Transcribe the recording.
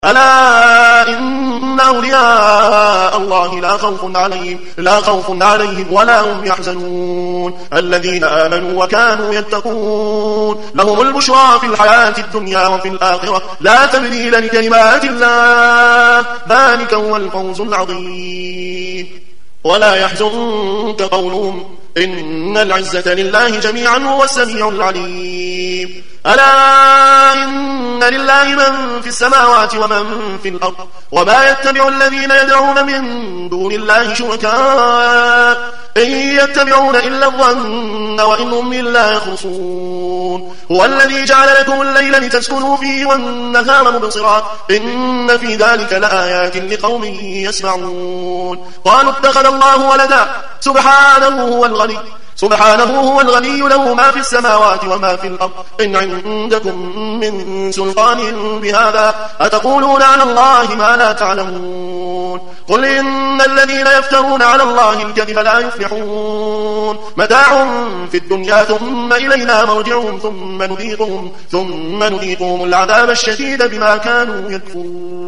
ألا إن أولياء الله لا خوف عليهم ولا هم يحزنون الذين آمنوا وكانوا يتقون لهم البشرى في الحياة الدنيا وفي الآخرة لا تبديل لكلمات الله ذلك هو الفوز العظيم ولا يحزنك قولهم إن العزة لله جميعا هو السميع العليم ألا إن لله من في السماوات ومن في الأرض وما يتبع الذين يدعون من دون الله شركاء إن يتبعون إلا الظن وإن هم إلا يخرصون هو الذي جعل لكم الليل لتسكنوا فيه والنهار مبصرا إن في ذلك لآيات لقوم يسمعون قالوا اتخذ الله ولدا سبحانه هو الغني له ما في السماوات وما في الأرض إن عندكم من سلطان بهذا أتقولون على الله ما لا تعلمون قل إن الذين يفترون على الله الكذب لا يفلحون متاع في الدنيا ثم إلينا مرجعهم ثم نذيقهم العذاب الشديد بما كانوا يكفرون